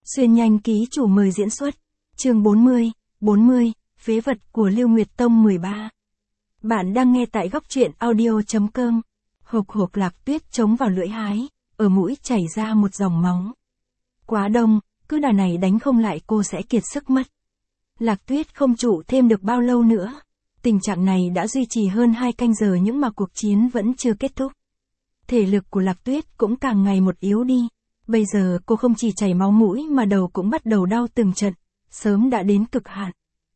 Xuyên nhanh ký chủ mời diễn xuất. Chương 40, phế vật của Lưu Nguyệt Tông 13. Bạn đang nghe tại góc truyện audio.com. Hộc hộc Lạc Tuyết chống vào lưỡi hái, ở mũi chảy ra một dòng máu. Quá đông, cứ đà này đánh không lại cô sẽ kiệt sức mất. Lạc Tuyết không trụ thêm được bao lâu nữa. Tình trạng này đã duy trì hơn 2 canh giờ nhưng mà cuộc chiến vẫn chưa kết thúc. Thể lực của Lạc Tuyết cũng càng ngày một yếu đi. Bây giờ cô không chỉ chảy máu mũi mà đầu cũng bắt đầu đau từng trận, sớm đã đến cực hạn.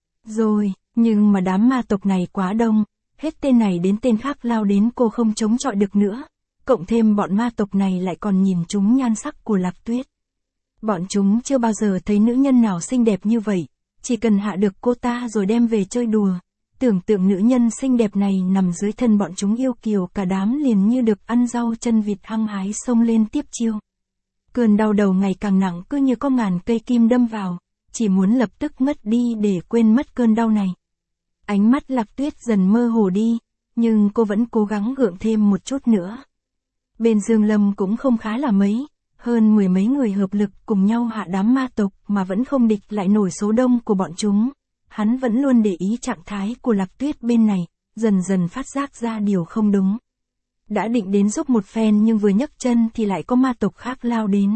Rồi, nhưng mà đám ma tộc này quá đông, hết tên này đến tên khác lao đến cô không chống chọi được nữa. Cộng thêm bọn ma tộc này lại còn nhìn trúng nhan sắc của Lạc Tuyết. Bọn chúng chưa bao giờ thấy nữ nhân nào xinh đẹp như vậy, chỉ cần hạ được cô ta rồi đem về chơi đùa. Tưởng tượng nữ nhân xinh đẹp này nằm dưới thân bọn chúng yêu kiều, cả đám liền như được ăn rau chân vịt hăng hái xông lên tiếp chiêu. Cơn đau đầu ngày càng nặng cứ như có ngàn cây kim đâm vào, chỉ muốn lập tức ngất đi để quên mất cơn đau này. Ánh mắt Lạc Tuyết dần mơ hồ đi, nhưng cô vẫn cố gắng gượng thêm một chút nữa. Bên Dương Lâm cũng không khá là mấy, hơn 10 mấy người hợp lực cùng nhau hạ đám ma tộc mà vẫn không địch lại nổi số đông của bọn chúng. Hắn vẫn luôn để ý trạng thái của Lạc Tuyết bên này, dần dần phát giác ra điều không đúng. Đã định đến giúp một phen nhưng vừa nhấc chân thì lại có ma tộc khác lao đến.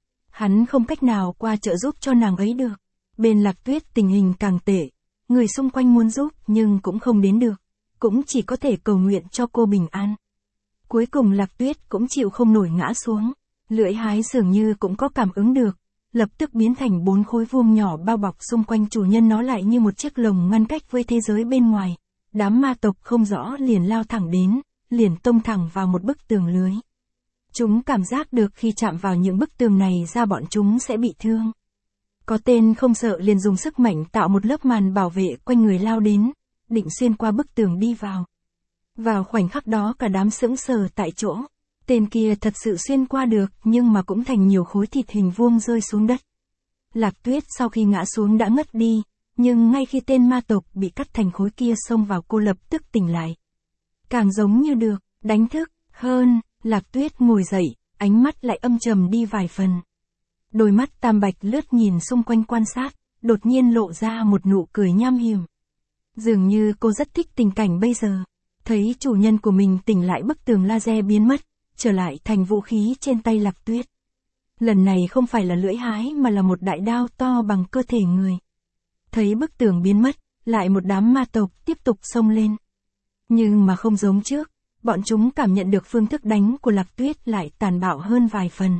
Hắn không cách nào qua trợ giúp cho nàng ấy được. Bên Lạc Tuyết tình hình càng tệ, người xung quanh muốn giúp nhưng cũng không đến được, cũng chỉ có thể cầu nguyện cho cô bình an. Cuối cùng Lạc Tuyết cũng chịu không nổi ngã xuống, lưỡi hái dường như cũng có cảm ứng được, lập tức biến thành 4 khối vuông nhỏ bao bọc xung quanh chủ nhân nó lại như một chiếc lồng ngăn cách với thế giới bên ngoài. Đám ma tộc không rõ liền lao thẳng đến, liền tông thẳng vào một bức tường lưới. Chúng cảm giác được khi chạm vào những bức tường này ra bọn chúng sẽ bị thương. Có tên không sợ liền dùng sức mạnh tạo một lớp màn bảo vệ quanh người lao đến, định xuyên qua bức tường đi vào. Vào khoảnh khắc đó cả đám sững sờ tại chỗ. Tên kia thật sự xuyên qua được nhưng mà cũng thành nhiều khối thịt hình vuông rơi xuống đất. Lạc Tuyết sau khi ngã xuống đã ngất đi, nhưng ngay khi tên ma tộc bị cắt thành khối kia xông vào cô lập tức tỉnh lại. Càng giống như được đánh thức hơn, Lạc Tuyết ngồi dậy, ánh mắt lại âm trầm đi vài phần. Đôi mắt tam bạch lướt nhìn xung quanh quan sát, đột nhiên lộ ra một nụ cười nham hiểm. Dường như cô rất thích tình cảnh bây giờ, thấy chủ nhân của mình tỉnh lại, bức tường laser biến mất, trở lại thành vũ khí trên tay Lạc Tuyết. Lần này không phải là lưỡi hái mà là một đại đao to bằng cơ thể người. Thấy bức tường biến mất, lại một đám ma tộc tiếp tục xông lên. Nhưng mà không giống trước, bọn chúng cảm nhận được phương thức đánh của Lạc Tuyết lại tàn bạo hơn vài phần.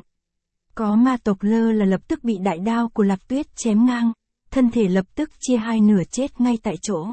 Có ma tộc lơ là lập tức bị đại đao của Lạc Tuyết chém ngang, thân thể lập tức chia hai nửa chết ngay tại chỗ.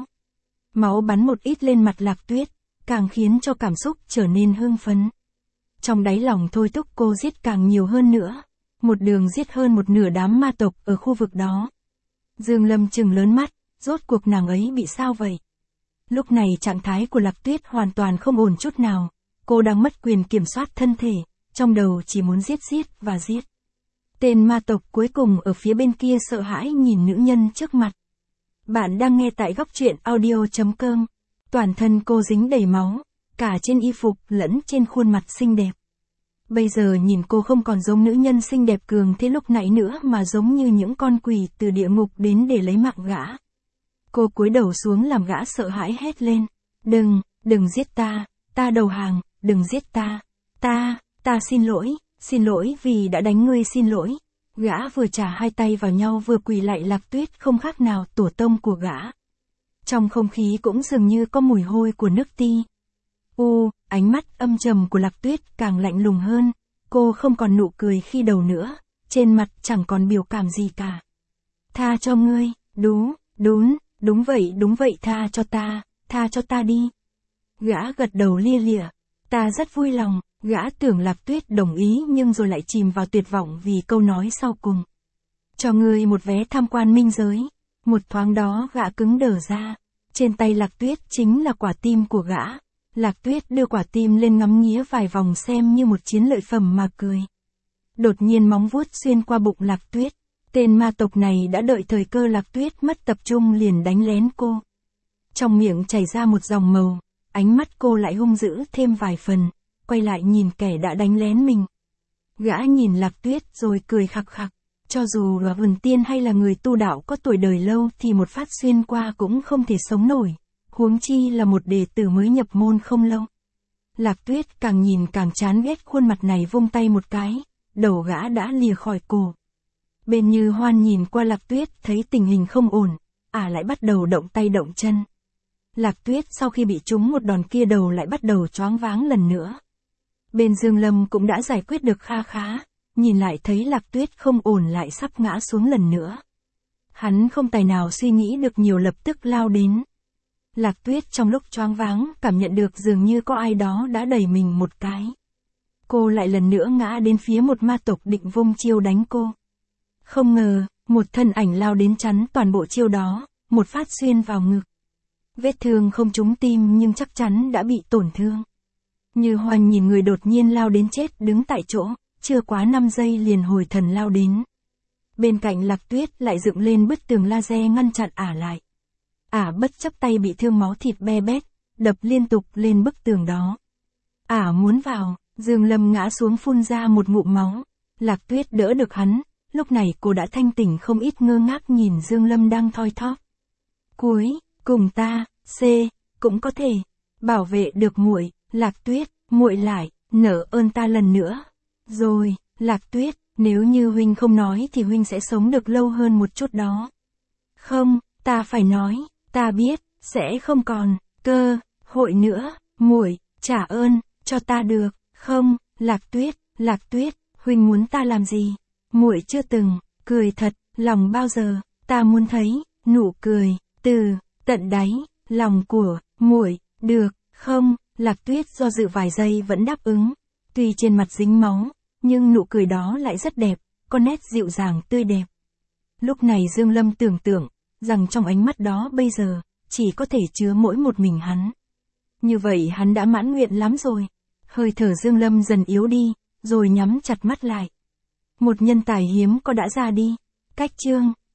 Máu bắn một ít lên mặt Lạc Tuyết, càng khiến cho cảm xúc trở nên hưng phấn. Trong đáy lòng thôi thúc cô giết càng nhiều hơn nữa, một đường giết hơn một nửa đám ma tộc ở khu vực đó. Dương Lâm trừng lớn mắt, rốt cuộc nàng ấy bị sao vậy? Lúc này trạng thái của Lạc Tuyết hoàn toàn không ổn chút nào, cô đang mất quyền kiểm soát thân thể, trong đầu chỉ muốn giết và giết. Tên ma tộc cuối cùng ở phía bên kia sợ hãi nhìn nữ nhân trước mặt. Bạn đang nghe tại góc truyện audio.com. Toàn thân cô dính đầy máu, cả trên y phục lẫn trên khuôn mặt xinh đẹp. Bây giờ nhìn cô không còn giống nữ nhân xinh đẹp cường thế lúc nãy nữa mà giống như những con quỷ từ địa ngục đến để lấy mạng gã. Cô cúi đầu xuống làm gã sợ hãi hét lên. Đừng giết ta đầu hàng, đừng giết ta xin lỗi vì đã đánh ngươi, xin lỗi. Gã vừa trả hai tay vào nhau vừa quỳ lại Lạc Tuyết không khác nào tổ tông của gã. Trong không khí cũng dường như có mùi hôi của nước ti. Ánh mắt âm trầm của Lạc Tuyết càng lạnh lùng hơn, cô không còn nụ cười khi đầu nữa, trên mặt chẳng còn biểu cảm gì cả. Tha cho ngươi, đúng vậy, tha cho ta đi. Gã gật đầu lia lịa, ta rất vui lòng, gã tưởng Lạc Tuyết đồng ý nhưng rồi lại chìm vào tuyệt vọng vì câu nói sau cùng. Cho ngươi một vé tham quan minh giới. Một thoáng đó gã cứng đờ ra, trên tay Lạc Tuyết chính là quả tim của gã. Lạc Tuyết đưa quả tim lên ngắm nghía vài vòng xem như một chiến lợi phẩm mà cười. Đột nhiên móng vuốt xuyên qua bụng Lạc Tuyết, tên ma tộc này đã đợi thời cơ Lạc Tuyết mất tập trung liền đánh lén cô. Trong miệng chảy ra một dòng màu, ánh mắt cô lại hung dữ thêm vài phần, quay lại nhìn kẻ đã đánh lén mình. Gã nhìn Lạc Tuyết rồi cười khặc khặc, Cho dù là vườn tiên hay là người tu đạo có tuổi đời lâu thì một phát xuyên qua cũng không thể sống nổi, huống chi là một đệ tử mới nhập môn không lâu. Lạc Tuyết càng nhìn càng chán ghét khuôn mặt này, vung tay một cái, đầu gã đã lìa khỏi cổ. Bên Như Hoan nhìn qua Lạc Tuyết thấy tình hình không ổn, lại bắt đầu động tay động chân. Lạc Tuyết sau khi bị trúng một đòn kia đầu lại bắt đầu choáng váng lần nữa. Bên Dương Lâm cũng đã giải quyết được kha khá, nhìn lại thấy Lạc Tuyết không ổn lại sắp ngã xuống lần nữa. Hắn không tài nào suy nghĩ được nhiều, lập tức lao đến. Lạc Tuyết trong lúc choáng váng cảm nhận được dường như có ai đó đã đẩy mình một cái. Cô lại lần nữa ngã đến phía một ma tộc định vung chiêu đánh cô. Không ngờ, một thân ảnh lao đến chắn toàn bộ chiêu đó, một phát xuyên vào ngực. Vết thương không trúng tim nhưng chắc chắn đã bị tổn thương. Như Hoan nhìn người đột nhiên lao đến chết đứng tại chỗ, chưa quá 5 giây liền hồi thần lao đến. Bên cạnh Lạc Tuyết lại dựng lên bức tường laser ngăn chặn lại. Bất chấp tay bị thương máu thịt be bét, đập liên tục lên bức tường đó. Muốn vào, Dương Lâm ngã xuống phun ra một ngụm máu. Lạc Tuyết đỡ được hắn, lúc này cô đã thanh tỉnh không ít, ngơ ngác nhìn Dương Lâm đang thoi thóp. Cuối cùng ta, cũng có thể bảo vệ được muội, Lạc Tuyết, muội lại nợ ơn ta lần nữa. Rồi, Lạc Tuyết, nếu như huynh không nói thì huynh sẽ sống được lâu hơn một chút đó. Không, ta phải nói, ta biết, sẽ không còn cơ hội nữa, muội, trả ơn cho ta được không? Lạc Tuyết, huynh muốn ta làm gì? Muội chưa từng cười thật lòng bao giờ, ta muốn thấy nụ cười từ tận đáy lòng của muội, được không? Lạc Tuyết do dự vài giây vẫn đáp ứng. Tuy trên mặt dính máu, nhưng nụ cười đó lại rất đẹp, có nét dịu dàng tươi đẹp. Lúc này Dương Lâm tưởng tượng rằng trong ánh mắt đó bây giờ chỉ có thể chứa mỗi một mình hắn. Như vậy hắn đã mãn nguyện lắm rồi. Hơi thở Dương Lâm dần yếu đi, rồi nhắm chặt mắt lại. Một nhân tài hiếm có đã ra đi. Cách chương